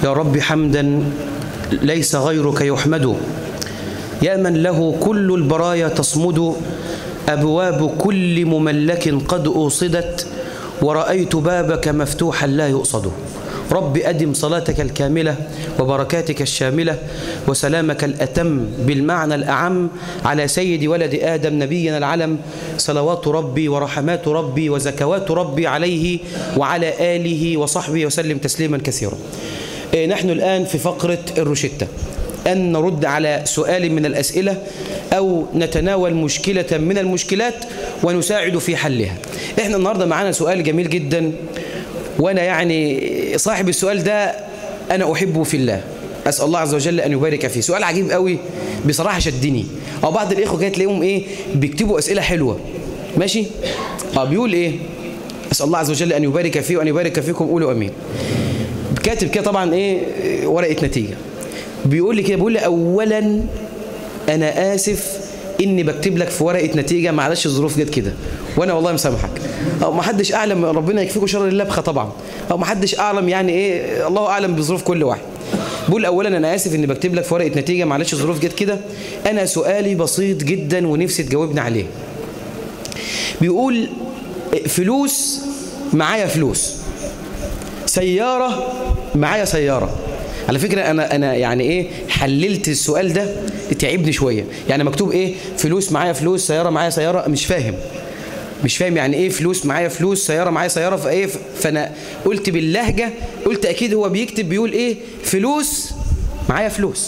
يا رب حمدا ليس غيرك يحمد، يا من له كل البرايا تصمد، أبواب كل مملك قد أوصدت، ورأيت بابك مفتوحا لا يؤصد. رب أدم صلاتك الكاملة وبركاتك الشاملة وسلامك الأتم بالمعنى الأعم على سيد ولد آدم نبينا العلم، صلوات ربي ورحمات ربي وزكوات ربي عليه وعلى آله وصحبه وسلم تسليما كثيرا. نحن الآن في فقرة الروشتة، أن نرد على سؤال من الأسئلة أو نتناول مشكلة من المشكلات ونساعد في حلها. إحنا النهاردة معنا سؤال جميل جدا، وأنا يعني صاحب السؤال ده أنا أحبه في الله، أسأل الله عز وجل أن يبارك فيه. سؤال عجيب قوي بصراحة، شدني. أو بعض الإخوة كانت تلاقيهم بيكتبوا أسئلة حلوة، ماشي؟ بيقول أسأل الله عز وجل أن يبارك فيه وأن يبارك فيكم، قولوا أمين. كاتب كده طبعا ورقة نتيجة، بيقول لي كده، بيقول لي أولا أنا آسف إني بكتب لك في ورقة نتيجة، معلش الظروف جت كده، وأنا والله مسامحك، أو ما حدش أعلم، ربنا يكفيكم شر اللبخة طبعا، أو ما حدش أعلم يعني الله أعلم بظروف كل واحد. بيقول أولا أنا آسف إني بكتب لك في ورقة نتيجة، معلش الظروف جت كده، أنا سؤالي بسيط جدا ونفسي تجاوبني عليه. بيقول فلوس معايا، فلوس، سيارة معايا سيارة. على فكرة أنا يعني حللت السؤال ده، تعبني شوية. يعني مكتوب فلوس معايا فلوس، سيارة معايا سيارة، مش فاهم يعني فلوس معايا فلوس، سيارة معايا سيارة، فأنا قلت باللهجة، قلت أكيد هو بيكتب بيقول فلوس معايا فلوس،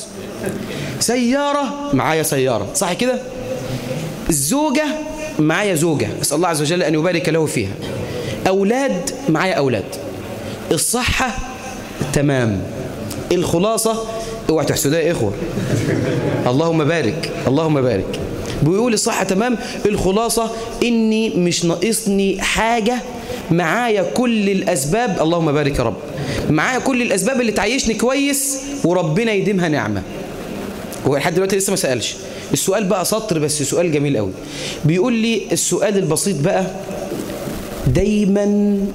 سيارة معايا سيارة، صح كده؟ الزوجة معايا زوجة، أسأل الله عز وجل أن يبارك له فيها، أولاد معايا أولاد، الصحة تمام. الخلاصة اوعى تحسدها يا إخوة، اللهم بارك اللهم بارك. بيقول الصحة تمام، الخلاصة إني مش ناقصني حاجة، معايا كل الأسباب، اللهم بارك يا رب، معايا كل الأسباب اللي تعيشني كويس وربنا يديمها نعمة. هو لحد دلوقتي لسه ما سألش. السؤال بقى سطر بس، سؤال جميل قوي. بيقول لي السؤال البسيط بقى، دايما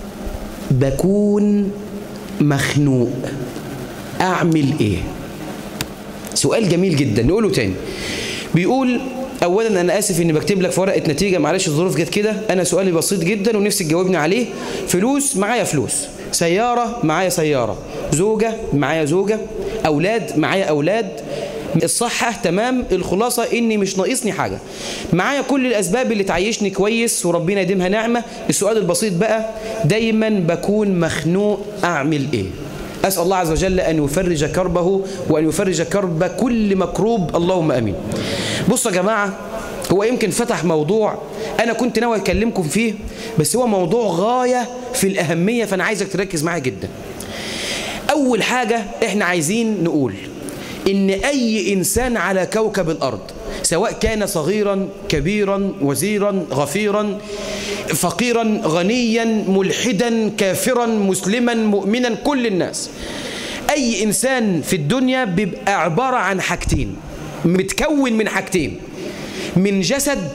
بكون مخنوق، أعمل إيه؟ سؤال جميل جدا، نقوله تاني. بيقول أولا أنا آسف إني بكتب لك في ورقة نتيجة، معلش الظروف جت كده، أنا سؤالي بسيط جدا ونفسي تجاوبني عليه. فلوس معايا فلوس، سيارة معايا سيارة، زوجة معايا زوجة، أولاد معايا أولاد، الصحة تمام، الخلاصة إني مش ناقصني حاجة، معايا كل الأسباب اللي تعيشني كويس وربنا يديمها نعمة. السؤال البسيط بقى، دايما بكون مخنوق، أعمل إيه؟ أسأل الله عز وجل أن يفرج كربه وأن يفرج كرب كل مكروب، اللهم أمين. بصوا يا جماعة، هو يمكن فتح موضوع أنا كنت ناوي أكلمكم فيه، بس هو موضوع غاية في الأهمية، فأنا عايزك تركز معايا جدا. أول حاجة إحنا عايزين نقول إن أي إنسان على كوكب الأرض، سواء كان صغيرا كبيرا وزيرا غفيرا فقيرا غنيا ملحدا كافرا مسلما مؤمنا، كل الناس، أي إنسان في الدنيا بيبقى عبارة عن حاجتين، متكون من حاجتين، من جسد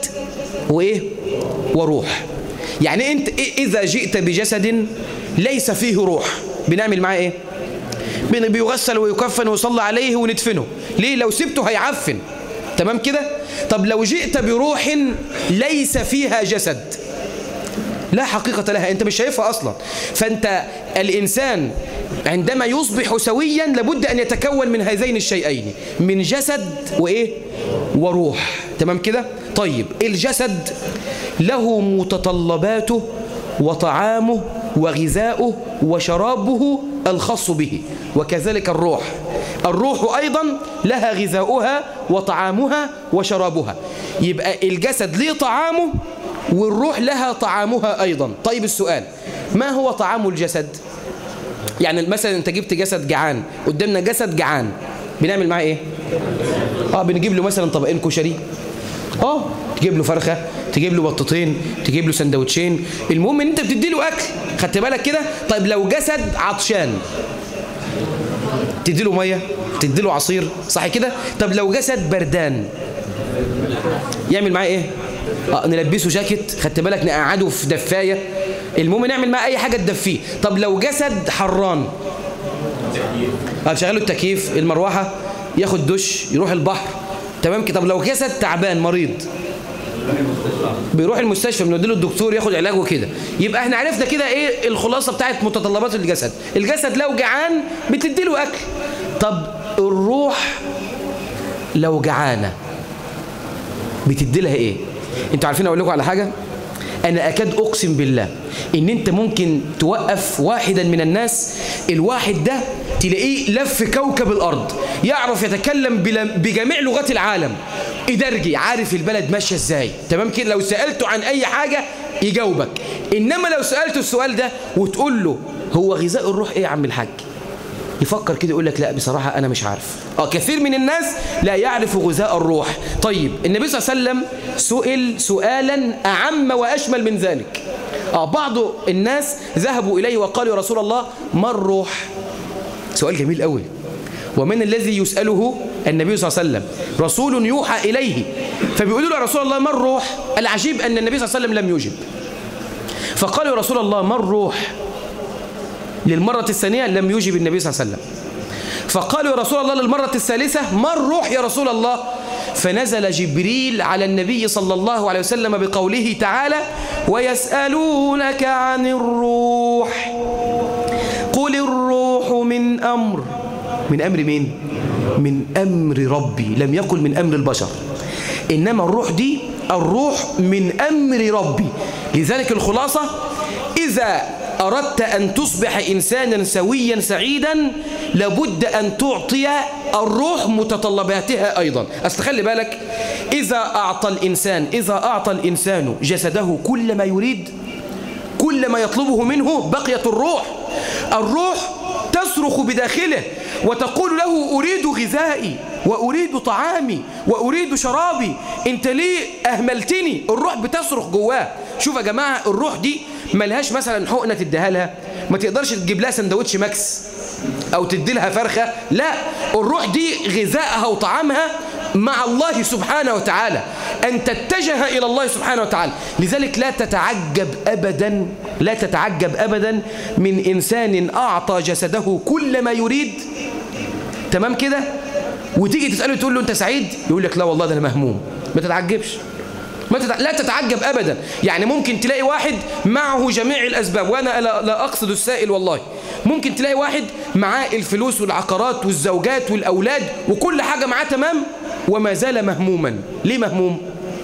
وروح. يعني أنت إذا جئت بجسد ليس فيه روح، بنعمل معاه إيه؟ بيغسل ويكفن ويصلى عليه وندفنه. ليه؟ لو سبته هيعفن، تمام كده؟ طب لو جئت بروح ليس فيها جسد، لا حقيقة لها، أنت مش شايفها أصلا. فأنت الإنسان عندما يصبح سويا لابد أن يتكون من هذين الشيئين، من جسد وروح، تمام كده؟ طيب الجسد له متطلباته وطعامه وغذاؤه وشرابه الخاص به، وكذلك الروح أيضا لها غذاؤها وطعامها وشرابها. يبقى الجسد ليه طعامه والروح لها طعامها أيضا. طيب السؤال، ما هو طعام الجسد؟ يعني مثلا أنت جبت جسد جعان، قدامنا جسد جعان، بنعمل معاه إيه؟ بنجيب له مثلا طبقين كشري، تجيب له فرخة، تجيب له بطتين، تجيب له سندوتشين، المهم ان انت بتدي له اكل، خدت بالك كده؟ طيب لو جسد عطشان تدي له ميه، تدي له عصير، صح كده؟ طب لو جسد بردان يعمل معاه ايه؟ نلبسه جاكيت، خدت بالك، نقعده في دفايه، المهم نعمل معاه اي حاجه تدفيه. طب لو جسد حران شغله التكييف، المروحه، ياخد دش، يروح البحر، تمام كده. طب لو جسد تعبان مريض بيروح المستشفى، بنوديله الدكتور ياخد علاجه كده. يبقى احنا عرفنا كده ايه الخلاصه بتاعت متطلبات الجسد. الجسد لو جعان بتديله اكل. طب الروح لو جعانه بتدي لها ايه؟ انتوا عارفين اقول لكم على حاجه؟ انا اكاد اقسم بالله ان انت ممكن توقف واحدا من الناس، الواحد ده تلاقيه لف كوكب الارض، يعرف يتكلم بجميع لغات العالم، إدرجي، عارف البلد ماشيه ازاي، تمام كده. لو سالته عن اي حاجه يجاوبك. انما لو سالته السؤال ده وتقول له هو غذاء الروح ايه يا عم الحاج، يفكر كده يقول لك لا بصراحه انا مش عارف. كثير من الناس لا يعرف غذاء الروح. طيب النبي صلى الله عليه وسلم سئل سؤالا اعم واشمل من ذلك. بعض الناس ذهبوا اليه وقالوا يا رسول الله ما الروح؟ سؤال جميل قوي. ومن الذي يساله النبي صلى الله عليه وسلم؟ رسول يوحى اليه. فبيقولوا له يا رسول الله ما الروح؟ العجيب ان النبي صلى الله عليه وسلم لم يجب. فقالوا يا رسول الله ما الروح؟ للمرة الثانية لم يجب النبي صلى الله عليه وسلم. فقالوا يا رسول الله للمرة الثالثة ما الروح يا رسول الله؟ فنزل جبريل على النبي صلى الله عليه وسلم بقوله تعالى ويسألونك عن الروح قل الروح من أمر مين؟ من أمر ربي. لم يقل من أمر البشر، إنما الروح دي الروح من أمر ربي. لذلك الخلاصة إذا أردت أن تصبح إنسانا سويا سعيدا لابد أن تعطي الروح متطلباتها أيضا. أصل خلي بالك، إذا أعطى الإنسان جسده كل ما يريد، كل ما يطلبه منه، بقيت الروح تصرخ بداخله وتقول له أريد غذائي وأريد طعامي وأريد شرابي، أنت ليه أهملتني؟ الروح بتصرخ جواه. شوف يا جماعة، الروح دي ملهاش مثلا حقنة تديها لها، ما تقدرش تجيب لها سندوتش ماكس أو تدي لها فرخة، لا، الروح دي غذائها وطعامها مع الله سبحانه وتعالى، أن تتجه إلى الله سبحانه وتعالى. لذلك لا تتعجب أبدا من إنسان أعطى جسده كل ما يريد، تمام كده، وتيجي تسأله تقول له أنت سعيد؟ يقول لك لا والله ده أنا مهموم. ما تتعجبش، لا تتعجب أبدا. يعني ممكن تلاقي واحد معه جميع الأسباب، وأنا لا أقصد السائل والله، ممكن تلاقي واحد معاه الفلوس والعقارات والزوجات والأولاد وكل حاجة معاه تمام وما زال مهموما. ليه مهموم؟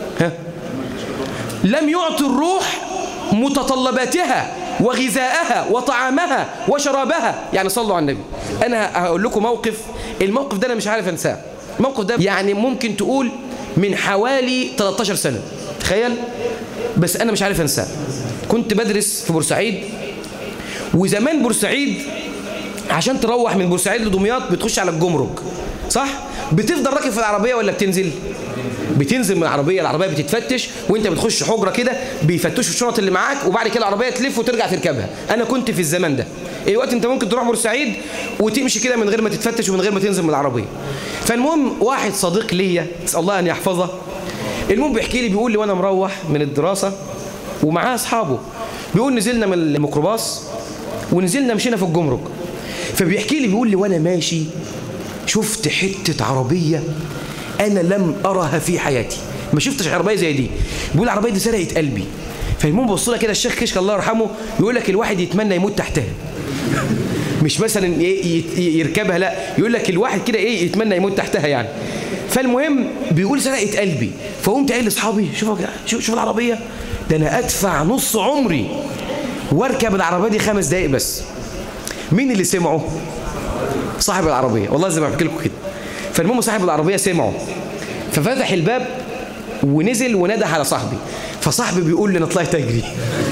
لم يعطي الروح متطلباتها وغذاءها وطعامها وشرابها. يعني صلوا على النبي. أنا هقول لكم الموقف ده أنا مش عارف أنساه. الموقف ده يعني ممكن تقول من حوالي 13 سنة، تخيل، بس أنا مش عارف أنساه. كنت بدرس في بورسعيد، وزمان بورسعيد عشان تروح من بورسعيد لدمياط بتخش على الجمرك، صح؟ بتفضل راكب في العربية ولا بتنزل؟ بتنزل من العربية بتتفتش، وانت بتخش حجرة كده بيفتشوا الشنط اللي معاك، وبعد كده العربية تلف وترجع تركبها. أنا كنت في الزمان ده. الوقت انت ممكن تروح بورسعيد وتمشي كده من غير ما تتفتش ومن غير ما تنزل من العربية. فالمهم واحد صديق ليا، اسال الله ان يحفظه، المهم بيحكي لي، بيقول لي وانا مروح من الدراسة ومعاه اصحابه، بيقول نزلنا من الميكروباص ونزلنا مشينا في الجمرك، فبيحكي لي بيقول لي وانا ماشي شفت حتة عربية انا لم ارها في حياتي، ما شفتش عربية زي دي. بيقول العربية دي سرقت قلبي. فالمهم بص لها كده الشيخ كشك الله يرحمه، يقول لك الواحد يتمنى يموت تحتها، مش مثلا يركبها، لا، يقول لك الواحد كده يتمنى يموت تحتها يعني. فالمهم بيقول سرقت قلبي، فقمت قايل لاصحابي شوف العربيه ده انا ادفع نص عمري واركب العربيه دي 5 دقايق بس. مين اللي سمعه؟ صاحب العربيه، والله زي ما بحكي لكم كده. فالمهم صاحب العربيه سمعه، ففتح الباب ونزل ونده على صاحبي، فصاحبي بيقول لي انا طلعت اجري.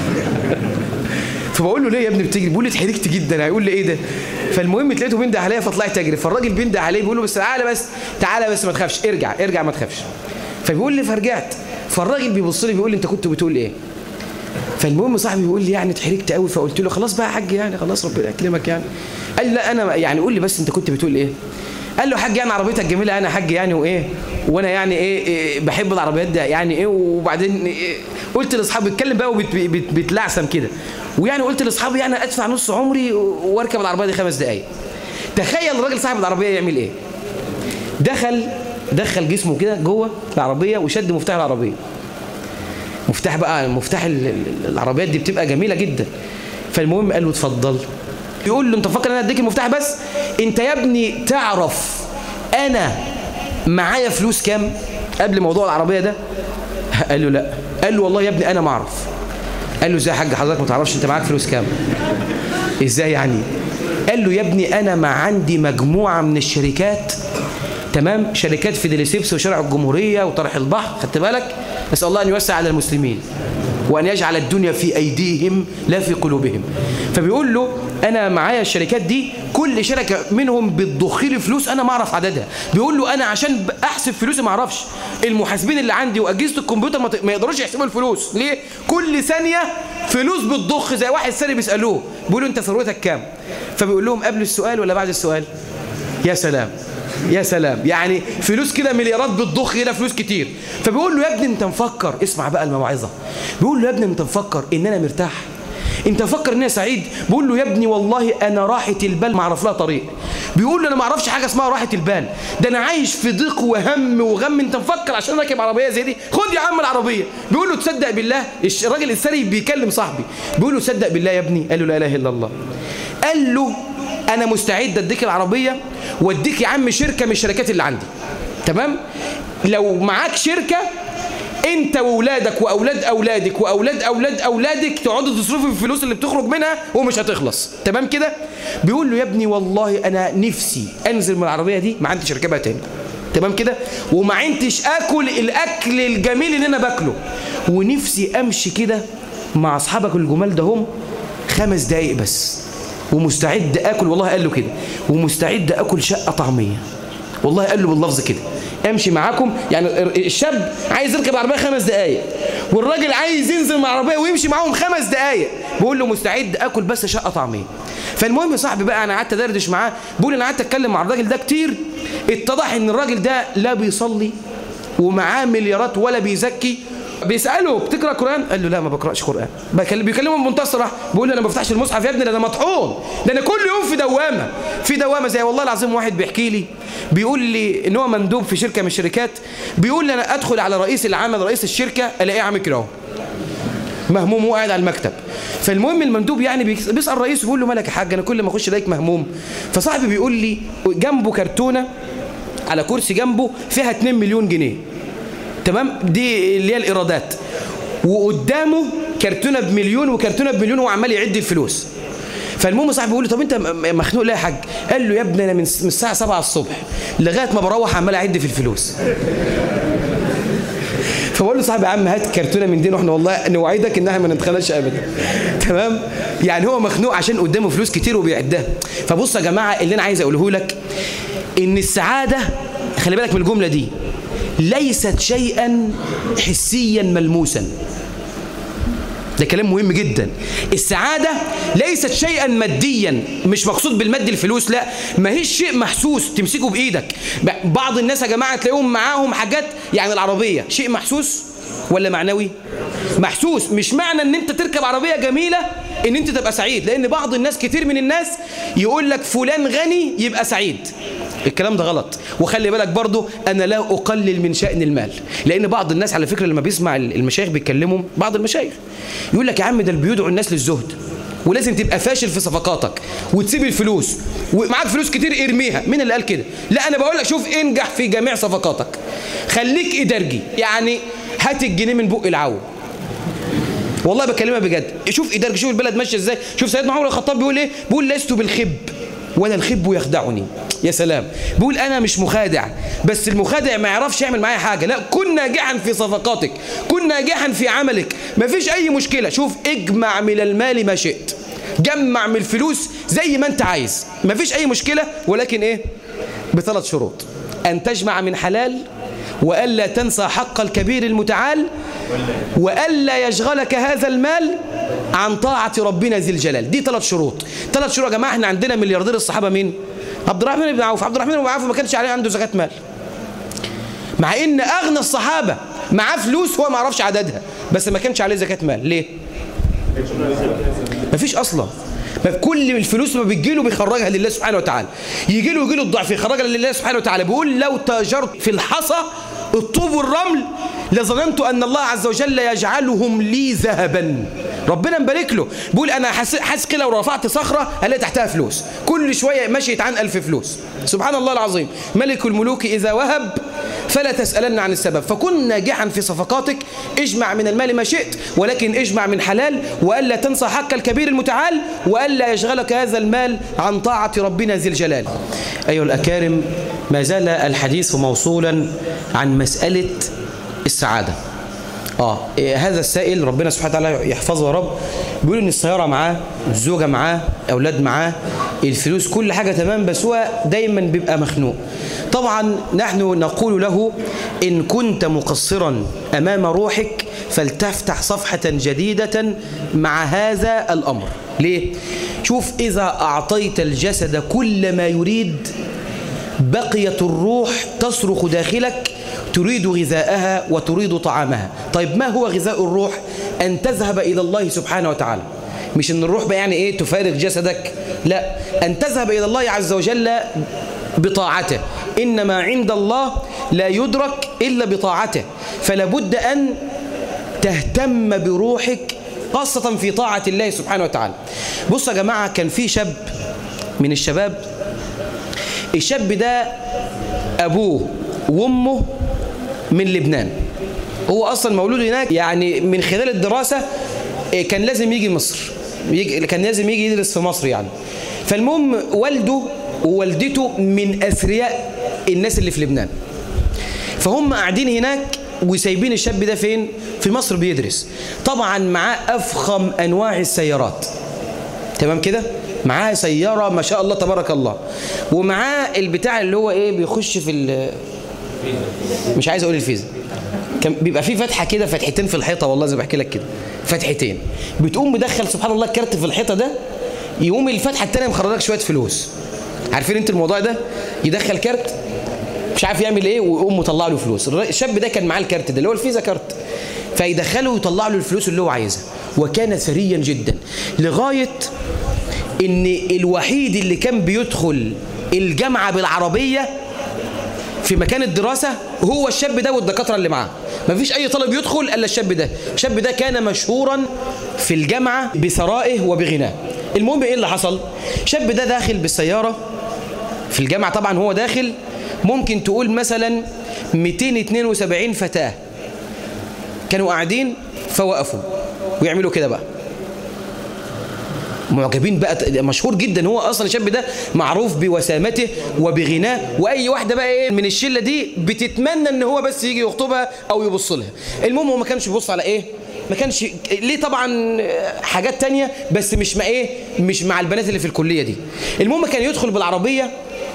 فبقول له ليه يا ابني بتجري؟ بيقول لي اتحركت جدا. هيقول لي ايه ده؟ فالمهم لقيته بينده عليا فطلعت اجري. فالراجل بينده عليه بيقول له بس تعالى بس ما تخافش، ارجع ما تخافش. فبيقول لي فرجعت، فالراجل بيبص لي بيقول لي انت كنت بتقول ايه؟ فالمهم صاحبي بيقول لي يعني اتحركت قوي. فقلت له خلاص بقى يا حاج، يعني خلاص ربنا يكرمك يعني. قال لا انا يعني قول لي بس انت كنت بتقول ايه؟ قال له حاج يعني عربيتك جميله انا حاج يعني وايه، وانا يعني ايه بحب العربيات ده يعني ايه. وبعدين إيه قلت لاصحابي اتكلم بقى وبتلعثم كده، ويعني قلت لاصحابي يعني ادفع نص عمري واركب العربيه دي 5 دقايق. تخيل الراجل صاحب العربيه يعمل ايه. دخل جسمه كده جوه العربيه وشد مفتاح العربيه. مفتاح العربيات دي بتبقى جميله جدا. فالمهم قال له اتفضل. يقول له انت فاكر انا اديك المفتاح بس؟ انت يا ابني تعرف انا معايا فلوس كام قبل موضوع العربيه ده؟ قال له لا. قال له والله يا ابني انا ما اعرف. قال له ازاي يا حاج حضرتك ما تعرفش انت معاك فلوس كام؟ ازاي يعني؟ قال له يا ابني انا ما عندي مجموعه من الشركات، تمام، شركات في ديليسيبس وشارع الجمهوريه وطرح البحر، خدت بالك؟ نسال الله ان يوسع على المسلمين وان يجعل الدنيا في ايديهم لا في قلوبهم. فبيقول له انا معايا الشركات دي، كل شركه منهم بتضخ لي فلوس انا ما اعرف عددها. بيقول له انا عشان احسب فلوسي ما اعرفش، المحاسبين اللي عندي واجهزه الكمبيوتر ما يقدروش يحسبوا الفلوس. ليه؟ كل ثانيه فلوس بتضخ زي واحد ثاني بيسالوه، بيقولوا انت ثروتك كام؟ فبيقول لهم قبل السؤال ولا بعد السؤال؟ يا سلام يا سلام، يعني فلوس كده مليارات بتضخ هنا، فلوس كتير. فبيقول له يا ابني انت مفكر، اسمع بقى الموعظه، بيقول له يا ابني انت مفكر ان انا مرتاح؟ انت مفكر ان انا سعيد؟ بيقول له يا ابني والله انا راحه البال ما اعرف لها طريق. بيقول له انا ما اعرفش حاجه اسمها راحه البال، ده انا عايش في ضيق وهم وغم. انت مفكر عشان راكب عربيه زي دي؟ خد يا عم العربيه. بيقول له تصدق بالله، الراجل الثري بيكلم صاحبي بيقول له تصدق بالله يا ابني؟ قال له لا اله الا الله. قال له انا مستعد اديك العربيه واديك يا عم شركه من الشركات اللي عندي، تمام؟ لو معاك شركه انت واولادك واولاد اولادك واولاد اولاد اولادك تقعدوا تصرفوا الفلوس اللي بتخرج منها ومش هتخلص، تمام كده؟ بيقول له يا ابني والله انا نفسي انزل من العربيه دي ما عنديش اركبها تاني، تمام كده؟ وما عنديش اكل الاكل الجميل اللي انا باكله، ونفسي امشي كده مع اصحابك الجمال ده هم 5 دقايق بس، ومستعد اكل، والله قال له كده، ومستعد اكل شقه طعميه، والله قال له باللفظ كده، امشي معاكم. يعني الشاب عايز يركب عربيه 5 دقايق، والراجل عايز ينزل من العربيه ويمشي معاهم 5 دقايق، بيقول له مستعد اكل بس شقه طعميه. فالمهم يا صاحبي بقى انا قعدت ادردش معاه، بيقول انا قعدت اتكلم مع الراجل ده كتير، اتضح ان الراجل ده لا بيصلي ومعاه مليارات ولا بيزكي. بيساله بتقرا قران؟ قال له لا ما بقراش قران. بيكلمه بمنتهى الصراحه، بيقول له انا ما بفتحش المصحف يا ابني، ده انا مطحون، ده انا كل يوم في دوامه زي والله العظيم. واحد بيحكي لي بيقول لي ان هو مندوب في شركه من الشركات، بيقول لي انا ادخل على رئيس العمل رئيس الشركه الاقيه عامل كده اهو مهموم وقاعد على المكتب. فالمهم المندوب يعني بيسال الرئيس بيقول له مالك يا حاج انا كل ما اخش الاقيك مهموم. فصاحبي بيقول لي جنبه كرتونه على كرسي جنبه فيها 2 مليون جنيه، تمام؟ دي اللي هي الايرادات، وقدامه كرتونه بمليون وكرتونه بمليون وهو عمال يعد الفلوس. فالمهم صاحبي بيقول له طب انت مخنوق ليه يا حاج؟ قال له يا ابني انا من الساعه 7 الصبح لغايه ما بروح عمال اعد في الفلوس. فبقول له صاحبي يا عم هات كرتونه من دي واحنا والله نوعدك ان احنا ما نتخانقش ابدا، تمام؟ يعني هو مخنوق عشان قدامه فلوس كتير وبيعدها. فبص يا جماعه اللي انا عايز اقوله لك ان السعاده، خلي بالك من الجمله دي، ليست شيئا حسيا ملموسا. ده كلام مهم جدا. السعادة ليست شيئا ماديا، مش مقصود بالمادي الفلوس، لا، ما هيش شيء محسوس تمسكه بإيدك. بعض الناس يا جماعة تلاقيهم معاهم حاجات، يعني العربية شيء محسوس ولا معنوي؟ محسوس. مش معنى ان انت تركب عربية جميلة ان انت تبقى سعيد، لان بعض الناس كتير من الناس يقول لك فلان غني يبقى سعيد. الكلام ده غلط. وخلي بالك برضو انا لا اقلل من شأن المال، لان بعض الناس على فكرة لما بيسمع المشايخ بيتكلموا، بعض المشايخ يقول لك يا عم ده اللي بيدعو الناس للزهد، ولازم تبقى فاشل في صفقاتك وتسيب الفلوس، ومعاك فلوس كتير ارميها. مين اللي قال كده؟ لا، انا بقول لك شوف انجح في جميع صفقاتك، خليك ادارجي، يعني هات الجنيه من بق العو، والله بكلمها بجد. شوف ادارجي، شوف البلد ماشيه ازاي. شوف سيدنا عمر الخطاب بيقول ايه؟ بيقول لست بالخب ولا الخب يخدعني. يا سلام. بيقول انا مش مخادع، بس المخادع ما يعرفش يعمل معايا حاجه. لا، كن ناجحا في صفقاتك، كن ناجحا في عملك، ما فيش اي مشكله. شوف اجمع من المال ما شئت، جمع من الفلوس زي ما انت عايز، ما فيش اي مشكله، ولكن ايه؟ ب3 شروط: ان تجمع من حلال، والا تنسى حق الكبير المتعال، والا يشغلك هذا المال عن طاعه ربنا ذي الجلال. دي 3 شروط. 3 شروط يا جماعه. احنا عندنا ملياردير الصحابه مين؟ عبد الرحمن بن عوف. عبد الرحمن بن عوف ما كانش عليه عنده زكاة مال، مع ان اغنى الصحابه معاه فلوس هو ما يعرفش عددها، بس ما كانش عليه زكاة مال. ليه؟ ما فيش اصلا. كل الفلوس ما بتجيله بيخرجها لله سبحانه وتعالى، يجيله الضعف يخرجها لله سبحانه وتعالى. بيقول لو تاجرت في الحصى الطوب والرمل لظننت أن الله عز وجل يجعلهم لي ذهبا. ربنا مبارك له، بيقول أنا حاسس كده لو رفعت صخرة هلاقي تحتها فلوس، كل شوية مشيت عن 1000 فلوس. سبحان الله العظيم. ملك الملوك إذا وهب فلا تسألن عن السبب. فكن ناجحا في صفقاتك، اجمع من المال ما شئت، ولكن اجمع من حلال، وألا تنسى حق الكبير المتعال، وألا يشغلك هذا المال عن طاعة ربنا ذي الجلال. أيها الأكارم، ما زال الحديث موصولا عن مسألة السعادة. هذا السائل ربنا سبحانه وتعالى يحفظه يا رب، بيقول ان السيارة معاه، الزوجة معاه، أولاد معاه، الفلوس، كل حاجة تمام، بس هو دايما بيبقى مخنوق. طبعا نحن نقول له إن كنت مقصرا أمام روحك فلتفتح صفحة جديدة مع هذا الأمر. ليه؟ شوف، إذا أعطيت الجسد كل ما يريد بقيت الروح تصرخ داخلك تريد غذاءها وتريد طعامها. طيب ما هو غذاء الروح؟ أن تذهب إلى الله سبحانه وتعالى. مش أن الروح بقى يعني إيه تفارق جسدك، لا، أن تذهب إلى الله عز وجل بطاعته. إنما عند الله لا يدرك إلا بطاعته، فلا بد أن تهتم بروحك خاصة في طاعة الله سبحانه وتعالى. بصوا يا جماعة، كان في شاب من الشباب، الشاب ده أبوه وأمه من لبنان، هو أصلا مولود هناك، يعني من خلال الدراسة كان لازم يجي مصر، كان لازم يجي يدرس في مصر يعني. فالمهم والده ووالدته من أثرياء الناس اللي في لبنان، فهم قاعدين هناك وسايبين الشاب ده فين؟ في مصر بيدرس. طبعا معاه أفخم أنواع السيارات، تمام كده؟ معاه سيارة ما شاء الله تبارك الله، ومعاه البتاع اللي هو ايه بيخش في مش عايز اقول الفيزا، كان بيبقى فيه فتحة كده، فتحتين في الحيطة، والله زي ما بحكي لك كده، فتحتين، بتقوم مدخل سبحان الله الكارت في الحيطة ده، يقوم الفتحة التانية مخرجك شوية فلوس. عارفين انت الموضوع ده؟ يدخل كارت مش عارف يعمل ايه ويقوم مطلع له فلوس. الشاب ده كان معاه الكارت ده اللي هو الفيزا كارت، فيدخله ويطلع له الفلوس اللي هو عايزها، وكان ثريا جدا، لغاية ان الوحيد اللي كان بيدخل الجامعة بالعربية في مكان الدراسة هو الشاب ده والدكاترة اللي معاه. مفيش أي طالب يدخل إلا الشاب ده. الشاب ده كان مشهورا في الجامعة بثرائه وبغناه. المهم إيه اللي حصل؟ الشاب ده داخل بالسيارة في الجامعة، طبعا هو داخل ممكن تقول مثلا 272 فتاة كانوا قاعدين، فوقفوا ويعملوا كده بقى، معجبين بقى، مشهور جدا، هو اصلا الشاب ده معروف بوسامته وبغناه، واي واحده بقى ايه من الشله دي بتتمنى ان هو بس يجي يخطبها او يبص لها. المهم هو ما كانش بيبص على ايه، ما كانش ليه طبعا حاجات تانية، بس مش مع البنات اللي في الكليه دي. المهم كان يدخل بالعربيه،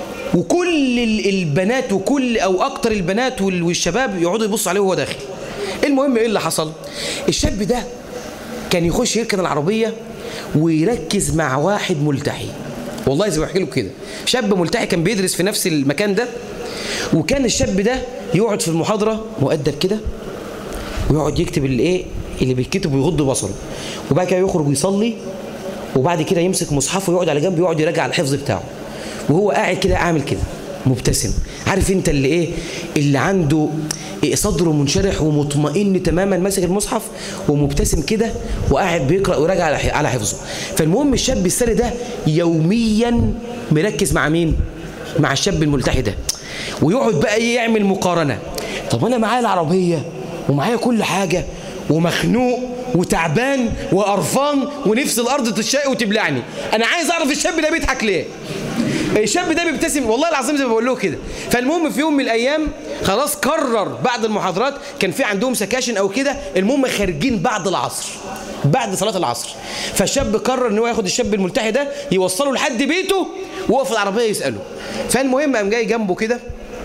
وكل البنات وكل او اكتر البنات والشباب يقعدوا يبصوا عليه وهو داخل. المهم ايه اللي حصل؟ الشاب ده كان يخش يركن العربيه ويركز مع واحد ملتحي، والله زي ما بحكي لكم كده، شاب ملتحي كان بيدرس في نفس المكان ده، وكان الشاب ده يقعد في المحاضرة مؤدب كده ويقعد يكتب الايه اللي بيكتب ويغض بصره، وبعد كده يخرج ويصلي، وبعد كده يمسك مصحفه ويقعد على جنب يقعد يراجع الحفظ بتاعه، وهو قاعد كده عامل كده مبتسم. عارف انت اللي ايه اللي عنده صدره منشرح ومطمئن تماما، ماسك المصحف ومبتسم كده وقاعد بيقرأ ويراجع على حفظه. فالمهم الشاب السري ده يوميا مركز مع مين؟ مع الشاب الملتحي ده، ويقعد بقى يعمل مقارنة. طب انا معايا العربية ومعايا كل حاجة ومخنوق وتعبان وقرفان ونفس الارض تشق وتبلعني، انا عايز اعرف الشاب ده بيضحك ليه؟ الشاب ده بيبتسم، والله العظيم زي ما بقول له كده. فالمهم في يوم من الايام خلاص قرر بعد المحاضرات، كان في عندهم سكاشن او كده، المهم خارجين بعد العصر، بعد صلاة العصر، فالشاب قرر ان هو ياخد الشاب الملتحي ده يوصله لحد بيته وهو في العربيه يساله. فالمهم قام جاي جنبه كده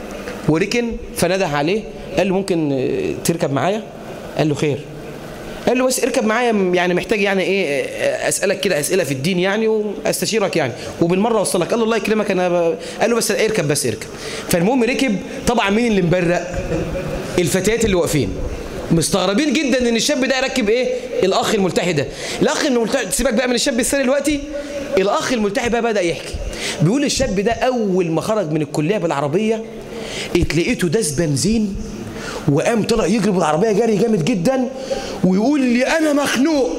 وركن، فنده عليه قال له ممكن تركب معايا؟ قال له خير. قال له بس اركب معايا، يعني محتاج يعني ايه اسالك كده اسئله في الدين يعني واستشيرك يعني وبالمره اوصلك. قال له الله يكرمك انا قال له بس اركب بس اركب. فالمهم ركب. طبعا مين اللي مبرق؟ الفتيات اللي واقفين مستغربين جدا ان الشاب ده يركب ايه الاخ الملتحي ده. الاخ الملتحي سيبك بقى من الشاب السري دلوقتي، الاخ الملتحي بقى بدأ يحكي، بيقول الشاب ده اول ما خرج من الكليه بالعربيه اتلقيته داس بنزين وقام طلع يجري بالعربيه جري جامد جدا ويقول لي انا مخنوق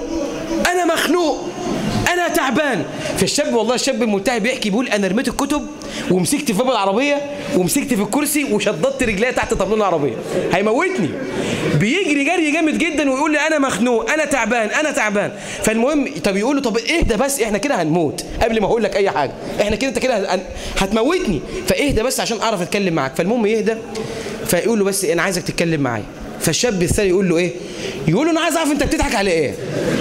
انا تعبان. فالشاب والله الشاب الملتحي بيحكي بيقول انا رميت الكتب ومسكت في باب العربيه ومسكت في الكرسي وشددت رجليا تحت طابلون العربيه، هيموتني. بيجري جري جامد جدا ويقول لي انا مخنوق انا تعبان. فالمهم طب يقول له طب اهدى بس احنا كده هنموت قبل ما اقول لك اي حاجه، احنا كده انت كده هتموتني، فاهدى بس عشان اعرف اتكلم معاك. فالمهم يهدى فيقول له بس انا عايزك تتكلم معايا. فالشاب الثاني يقول له ايه؟ يقول له انا عايز اعرف انت بتضحك على ايه؟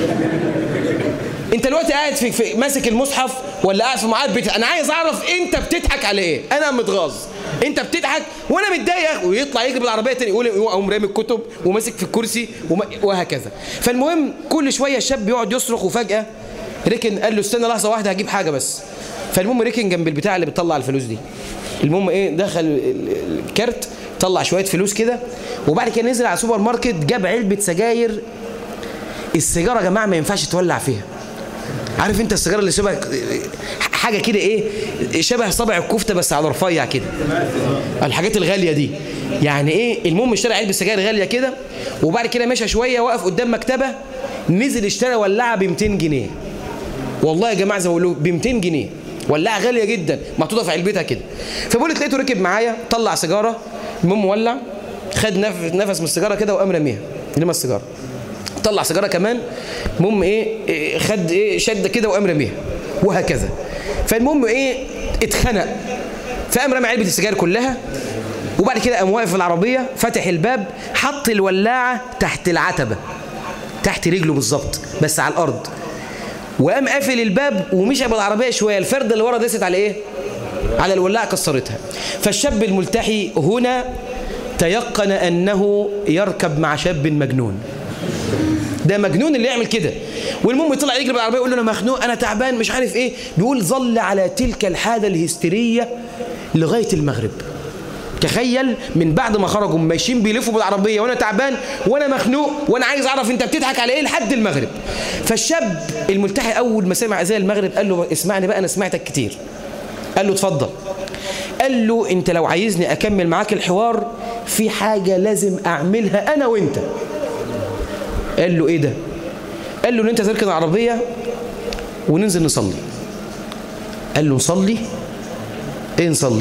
انت دلوقتي قاعد في ماسك المصحف ولا قاعد في معاد انا عايز اعرف انت بتضحك على ايه؟ انا متغاظ، انت بتضحك وانا متضايق. ويطلع يجري بالعربيه تاني يقول اقوم رامي الكتب وماسك في الكرسي وهكذا. فالمهم كل شويه الشاب يقعد يصرخ وفجاه ركن قال له استنى لحظه واحده هجيب حاجه بس. فالمهم ركن جنب البتاع اللي بتطلع الفلوس دي. المهم ايه دخل الكارت طلع شويه فلوس كده وبعد كده نزل على سوبر ماركت جاب علبه سجاير. السيجاره يا جماعه ما ينفعش تولع فيها. عارف انت السيجاره اللي شبه حاجه كده ايه شبه صبع الكفته بس على رفيع كده، الحاجات الغاليه دي يعني ايه. المهم اشترى علبه سجاير غاليه كده وبعد كده مشى شويه وقف قدام مكتبه نزل اشترى ولاعه ب 200 جنيه. والله يا جماعه زي ما بيقولوا ب 200 جنيه ولاعه غاليه جدا محطوطه في علبتها كده. فبقول لقيته ركب معايا طلع سيجاره، المهم ولع خد نفس من السيجاره كده وقام رميها لما السيجاره طلع سيجاره كمان. المهم ايه خد ايه شد كده وقام رميها وهكذا. فالمهم ايه اتخنق فقام رمى علبه السجاير كلها وبعد كده قام واقف في العربيه فتح الباب حط الولاعه تحت العتبه تحت رجله بالظبط بس على الارض وقام قافل الباب ومشى بالعربيه شويه. الفرده اللي ورا دست على ايه؟ على الولاعه كسرتها. فالشاب الملتحي هنا تيقن انه يركب مع شاب مجنون. ده مجنون اللي يعمل كده. والمهم يطلع يجري بالعربيه يقول له انا مخنوق انا تعبان مش عارف ايه. بيقول ظل على تلك الحاله الهستيريه لغايه المغرب. تخيل من بعد ما خرجوا ماشيين بيلفوا بالعربيه وانا تعبان وانا مخنوق وانا عايز اعرف انت بتضحك على ايه لحد المغرب. فالشاب الملتحي اول ما سمع اذان المغرب قال له اسمعني بقى انا سمعتك كتير. قال له اتفضل. قال له انت لو عايزني اكمل معاك الحوار في حاجه لازم اعملها انا وانت. قال له ايه ده؟ قال له ان انت تركن العربيه وننزل نصلي. قال له نصلي؟ ايه نصلي؟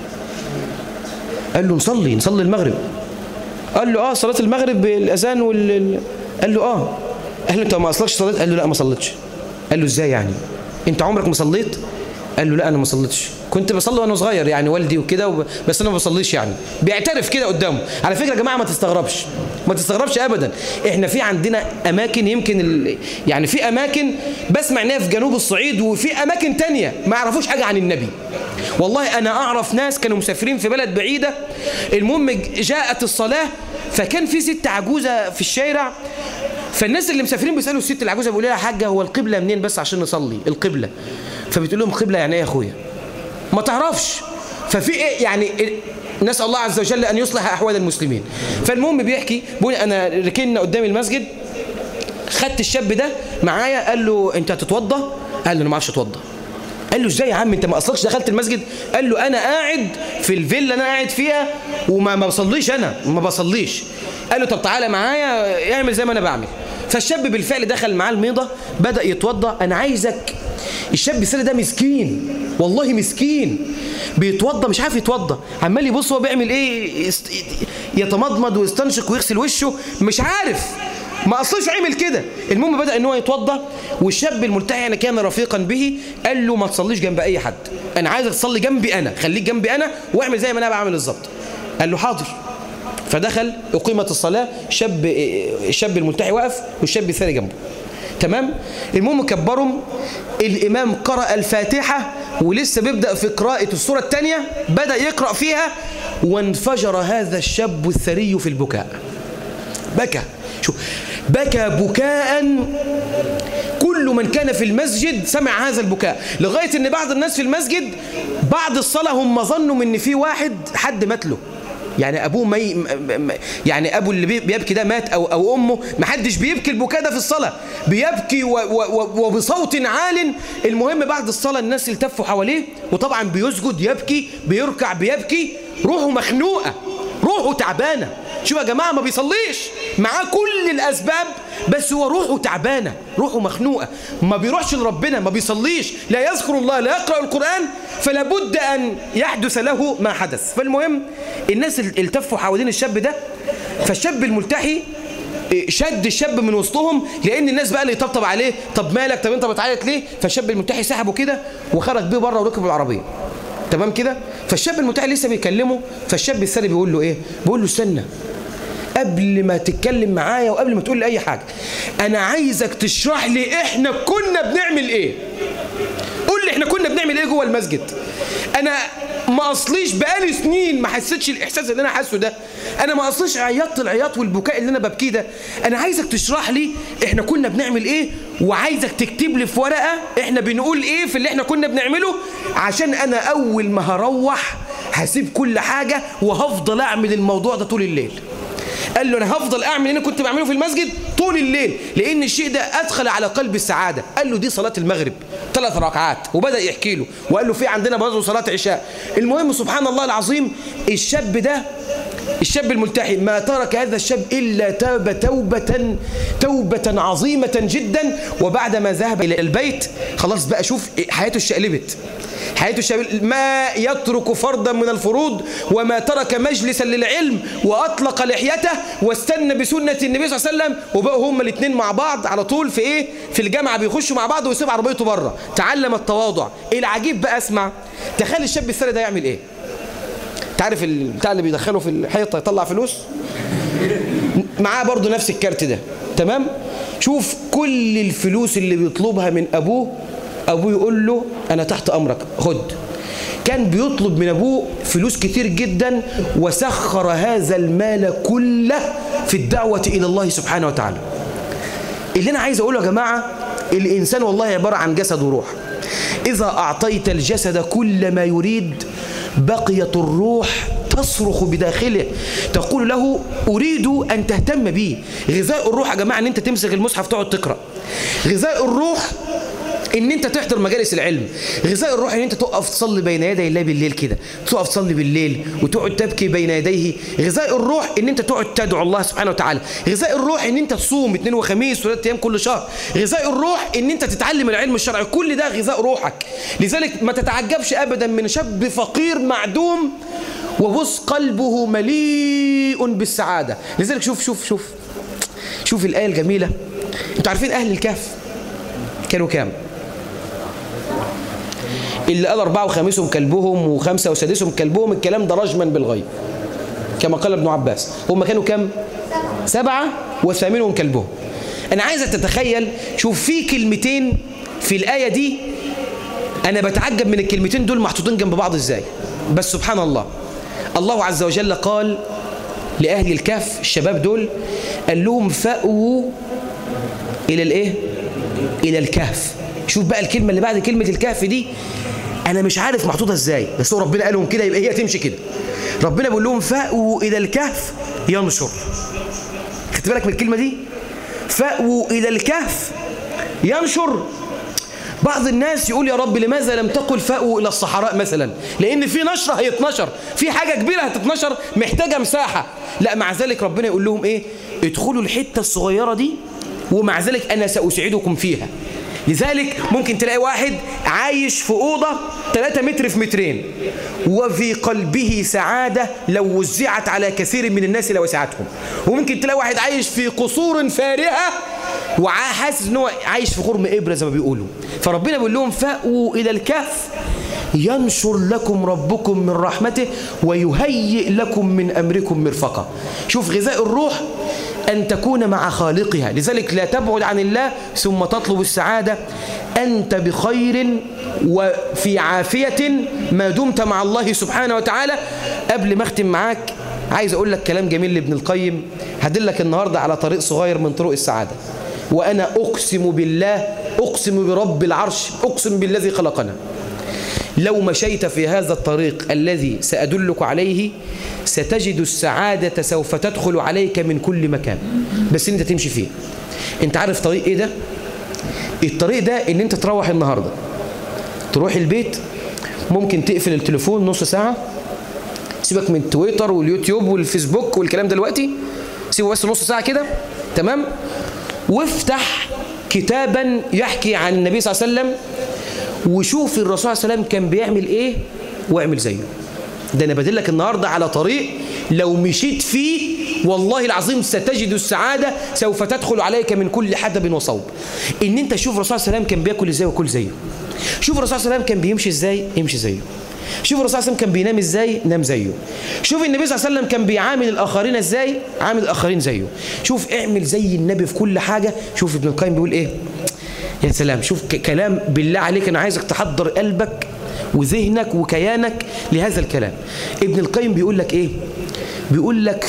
قال له نصلي المغرب. قال له صلاه المغرب بالاذان قال له قال له انت ما اصلكش صليت؟ قال له لا ما صليتش. قال له ازاي يعني؟ انت عمرك ما صليت؟ قال له لا انا ما صليتش، كنت بصلي وانا صغير يعني والدي وكده بس انا ما بصليش. يعني بيعترف كده قدامه. على فكره يا جماعه ما تستغربش ابدا. احنا في عندنا اماكن يمكن يعني في اماكن بسمع انها في جنوب الصعيد وفي اماكن تانية ما يعرفوش حاجه عن النبي. والله انا اعرف ناس كانوا مسافرين في بلد بعيده. المهم جاءت الصلاه فكان في ست عجوزه في الشارع. فالناس اللي مسافرين بيسالوا الست العجوزه بيقولوا لها يا حاجه هو القبله منين بس عشان نصلي القبله. فبتقول لهم قبله يعني ايه يا اخويا؟ ما تعرفش. ففي ايه يعني نسال الله عز وجل ان يصلح احوال المسلمين. فالمهم بيحكي بيقول انا ركننا قدام المسجد خدت الشاب ده معايا قال له انت هتتوضى؟ قال له انا ما اعرفش اتوضى. قال له ازاي يا عم انت ما اصلكش دخلت المسجد؟ قال له انا قاعد في الفيلا انا قاعد فيها وما بصليش انا ما بصليش. قال له طب تعالى معايا اعمل زي ما انا بعمل. فالشاب بالفعل دخل معاه الميضه بدأ يتوضى. انا عايزك الشاب السنة ده مسكين والله مسكين بيتوضى مش عارف يتوضى عمال يبص هو بيعمل ايه يتمضمض ويستنشق ويغسل وشه مش عارف ما اصلش عمل كده. المهم بدأ ان هو يتوضى والشاب الملتحي يعني كان رفيقا به قال له ما تصليش جنب اي حد انا عايزك تصلي جنبي انا خليك جنبي انا واعمل زي ما انا بعمل بالظبط. قال له حاضر. فدخل اقيمت الصلاة الشاب الملتحي وقف والشاب الثاني جنبه تمام. المهم كبرهم الإمام قرأ الفاتحة ولسه بيبدأ في قراءة السورة الثانية بدأ يقرأ فيها وانفجر هذا الشاب الثري في البكاء. بكى بكاء كل من كان في المسجد سمع هذا البكاء لغاية ان بعض الناس في المسجد بعد الصلاة هم ظنوا ان في حد مات له يعني أبوه يعني أبو اللي بيبكي ده مات أو أمه، محدش بيبكي البكاء ده في الصلاة، بيبكي وبصوت عال. المهم بعد الصلاة الناس التفوا حواليه، وطبعا بيسجد يبكي، بيركع بيبكي، روحه مخنوقة، روحه تعبانة. شوف يا جماعة، ما بيصليش معاه كل الأسباب، بس هو روحه تعبانة، روحه مخنوقة، ما بيروحش لربنا، ما بيصليش، لا يذكر الله، لا يقرأ القرآن، فلا بد أن يحدث له ما حدث. فالمهم الناس التفوا حوالين الشاب ده، فالشاب الملتحي شد الشاب من وسطهم، لأن الناس بقى اللي يطبطب عليه، طب مالك، طب أنت بتعيط ليه؟ فالشاب الملتحي سحبه كده وخرج بيه بره وركب العربية. تمام كده؟ فالشاب الملتحي لسه بيكلمه، فالشاب الثاني بيقول له إيه؟ بيقول له استنى، قبل ما تتكلم معايا وقبل ما تقول لي أي حاجة، أنا عايزك تشرح لي إحنا كنا بنعمل إيه؟ قول لي إحنا كنا بنعمل إيه جوه المسجد؟ أنا ما أصليش بقالي سنين ما حسيتش الإحساس اللي أنا حاسه ده، أنا ما أصليش عيطت العياط والبكاء اللي أنا ببكيه ده، أنا عايزك تشرح لي إحنا كنا بنعمل إيه، وعايزك تكتب لي في ورقة إحنا بنقول إيه في اللي إحنا كنا بنعمله، عشان أنا أول ما هروح هسيب كل حاجة وهفضل أعمل الموضوع ده طول الليل. قال له أنا هفضل أعمل اللي أنا كنت بعمله في المسجد طول الليل، لأن الشيء ده أدخل على قلب السعادة. قال له دي صلاة المغرب 3 ركعات، وبدأ يحكي له، وقال له في عندنا برضه صلاة عشاء. المهم سبحان الله العظيم، الشاب ده، الشاب الملتحي، ما ترك هذا الشاب إلا تاب توبة عظيمة جدا. وبعد ما ذهب إلى البيت خلاص بقى، شوف حياته اشتقلبت، ما يترك فردا من الفروض، وما ترك مجلسا للعلم، وأطلق لحيته واستنى بسنة النبي صلى الله عليه وسلم، وبقوا هما الاثنين مع بعض على طول في إيه؟ في الجامعة، بيخشوا مع بعض ويسيب عربيته بره. تعلم التواضع. العجيب بقى، اسمع، تخيل الشاب الثاني ده يعمل إيه؟ تعرف البتاع اللي بيدخله في الحيطة يطلع فلوس؟ معاه برضو نفس الكارت ده، تمام؟ شوف كل الفلوس اللي بيطلبها من أبوه يقول له أنا تحت أمرك، خد. كان بيطلب من أبوه فلوس كتير جدا، وسخر هذا المال كله في الدعوة إلى الله سبحانه وتعالى. اللي أنا عايز أقوله يا جماعة، الإنسان والله عبارة عن جسد وروح. إذا أعطيت الجسد كل ما يريد، بقيت الروح تصرخ بداخله تقول له أريد أن تهتم بي. غذاء الروح يا جماعة أن أنت تمسك المصحف تقعد تقرأ. غذاء الروح ان انت تحضر مجالس العلم. غذاء الروح ان انت تقف تصلي بين يدي الله بالليل كده، تقف تصلي بالليل وتقعد تبكي بين يديه. غذاء الروح ان انت تقعد تدعو الله سبحانه وتعالى. غذاء الروح ان انت تصوم 2 وخميس و3 ايام كل شهر. غذاء الروح ان انت تتعلم العلم الشرعي. كل ده غذاء روحك. لذلك ما تتعجبش ابدا من شاب فقير معدوم وبص قلبه مليء بالسعادة. لذلك شوف الآية الجميلة. انتوا عارفين أهل الكهف كانوا كام؟ اللي قال 4 وخامسهم كلبهم و5 وسادسهم كلبهم، الكلام ده رجما بالغيب كما قال ابن عباس. هم كانوا كام؟ 7 وثامنهم كلبهم. أنا عايزك تتخيل، شوف في كلمتين في الآية دي، أنا بتعجب من الكلمتين دول محطوطين جنب بعض إزاي. بس سبحان الله، الله عز وجل قال لأهل الكهف الشباب دول، قال لهم فأووا إلى الإيه؟ إلى الكهف. شوف بقى الكلمة اللي بعد كلمة الكهف دي، أنا مش عارف محطوطة إزاي، بس هو ربنا قالهم كده يبقى هي تمشي كده. ربنا بيقول لهم فأووا إلى الكهف ينشر. خدت بالك من الكلمة دي؟ فأووا إلى الكهف ينشر. بعض الناس يقول يا رب لماذا لم تقل فأووا إلى الصحراء مثلا؟ لأن في نشرة هيتنشر، في حاجة كبيرة هتتنشر محتاجة مساحة. لا، مع ذلك ربنا يقول لهم إيه؟ ادخلوا الحتة الصغيرة دي، ومع ذلك أنا سأسعدكم فيها. لذلك ممكن تلاقي واحد عايش في أوضة 3 متر في 2 متر، وفي قلبه سعادة لو وزعت على كثير من الناس لوسعتهم. وممكن تلاقي واحد عايش في قصور فارهة وحاسس ان هو عايش في خرم إبرة زي ما بيقولوا. فربنا بيقول لهم فأووا إلى الكهف ينشر لكم ربكم من رحمته ويهيئ لكم من أمركم مرفقا. شوف غذاء الروح أن تكون مع خالقها. لذلك لا تبعد عن الله ثم تطلب السعادة. أنت بخير وفي عافية ما دمت مع الله سبحانه وتعالى. قبل ما أختم معاك عايز أقول لك كلام جميل لابن القيم، هدلك النهاردة على طريق صغير من طرق السعادة. وأنا أقسم بالله، أقسم برب العرش، أقسم بالذي خلقنا، لو مشيت في هذا الطريق الذي سأدلك عليه ستجد السعادة سوف تدخل عليك من كل مكان، بس انت تمشي فيه. انت عارف طريق ايه ده؟ الطريق ده ان انت تروح النهاردة تروح البيت، ممكن تقفل التليفون نص ساعة، سيبك من تويتر واليوتيوب والفيسبوك والكلام دلوقتي، سيبه بس نص ساعة كده، تمام؟ وافتح كتابا يحكي عن النبي صلى الله عليه وسلم وشوف الرسول صلى الله عليه وسلم كان بيعمل ايه واعمل زيه. ده انا بدلك النهارده على طريق لو مشيت فيه والله العظيم ستجد السعادة سوف تدخل عليك من كل حدب وصوب. ان انت شوف الرسول صلى الله عليه وسلم كان بياكل ازاي وكل زيه. شوف الرسول صلى الله عليه وسلم كان بيمشي ازاي امشي زيه. شوف الرسول صلى الله عليه وسلم كان بينام ازاي نام زيه. شوف النبي صلى الله عليه وسلم كان بيعامل الاخرين ازاي عامل الاخرين زيه. شوف اعمل زي النبي في كل حاجة. شوف ابن القيم بيقول ايه، يا سلام، شوف كلام بالله عليك انا عايزك تحضر قلبك وذهنك وكيانك لهذا الكلام. ابن القيم بيقول لك ايه؟ بيقول لك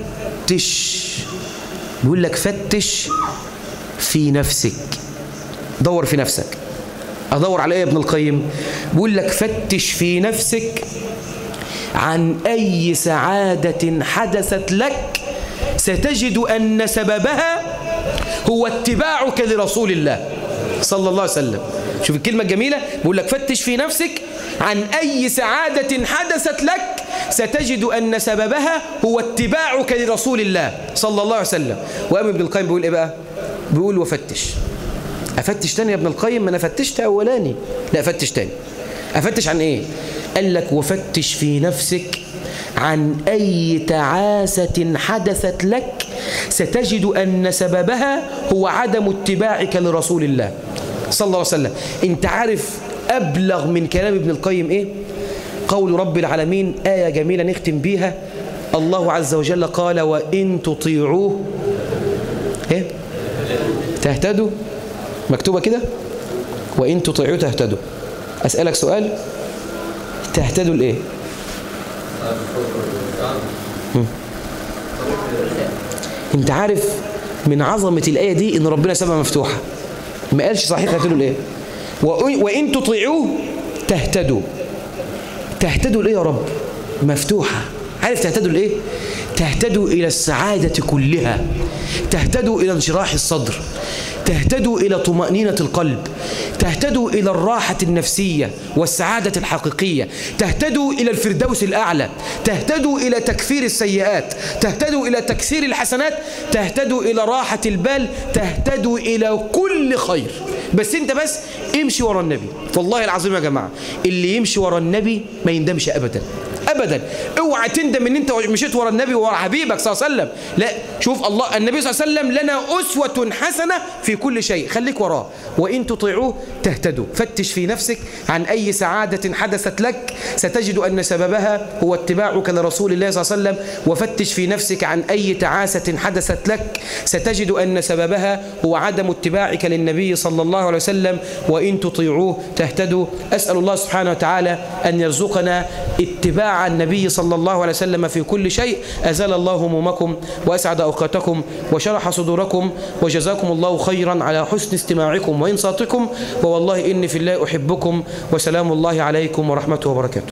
فتش في نفسك، دور في نفسك. ادور على ايه يا ابن القيم؟ بيقول لك فتش في نفسك عن اي سعادة حدثت لك ستجد ان سببها هو اتباعك لرسول الله صلى الله عليه وسلم. شوف الكلمة الجميلة، بيقول لك فتش في نفسك عن أي سعادة حدثت لك ستجد أن سببها هو اتباعك لرسول الله صلى الله عليه وسلم. وقام ابن القيم بيقول إيه بقى؟ بيقول وفتش. أفتش تاني يا ابن القيم؟ ما أنا فتشت أولاني. لا، أفتش تاني. أفتش عن إيه؟ قال لك وفتش في نفسك عن أي تعاسة حدثت لك ستجد أن سببها هو عدم اتباعك لرسول الله صلى الله عليه وسلم. انت عارف أبلغ من كلام ابن القيم إيه؟ قول رب العالمين، آية جميلة نختم بيها. الله عز وجل قال وإن تطيعوه إيه؟ تهتدوا. مكتوبة كده وإن تطيعوه تهتدوا. أسألك سؤال، تهتدوا لإيه؟ انت عارف من عظمة الآية دي ان ربنا سابها مفتوحة، ما قالش صحيح تهتدوا لإيه؟ وإن تطيعوه تهتدوا. تهتدوا لإيه يا رب؟ مفتوحة. عارف تهتدوا لإيه؟ تهتدوا إلى السعادة كلها، تهتدوا إلى انشراح الصدر، تهتدوا إلى طمأنينة القلب، تهتدوا إلى الراحة النفسية والسعادة الحقيقية، تهتدوا إلى الفردوس الأعلى، تهتدوا إلى تكفير السيئات، تهتدوا إلى تكثير الحسنات، تهتدوا إلى راحة البال، تهتدوا إلى كل خير. بس انت بس امشي ورا النبي. والله العظيم يا جماعة اللي يمشي ورا النبي ما يندمش أبدا أبدا. اوعى تندم ان انت مشيت ورا النبي وورا حبيبك صلى الله عليه وسلم. لا، شوف الله النبي صلى الله عليه وسلم لنا أسوة حسنة في كل شيء، خليك وراه. وإن تطيعوه تهتدوا. فتش في نفسك عن أي سعادة حدثت لك ستجد أن سببها هو اتباعك لرسول الله صلى الله عليه وسلم. وفتش في نفسك عن أي تعاسة حدثت لك ستجد أن سببها هو عدم اتباعك للنبي صلى الله عليه وسلم. وإن تطيعوه تهتدوا. أسأل الله سبحانه وتعالى أن يرزقنا اتباع النبي صلى الله عليه وسلم في كل شيء. أزال الله همومكم وأسعد أوقاتكم وشرح صدوركم، وجزاكم الله خيرا على حسن استماعكم وإنصاتكم، ووالله إني في الله أحبكم، وسلام الله عليكم ورحمته وبركاته.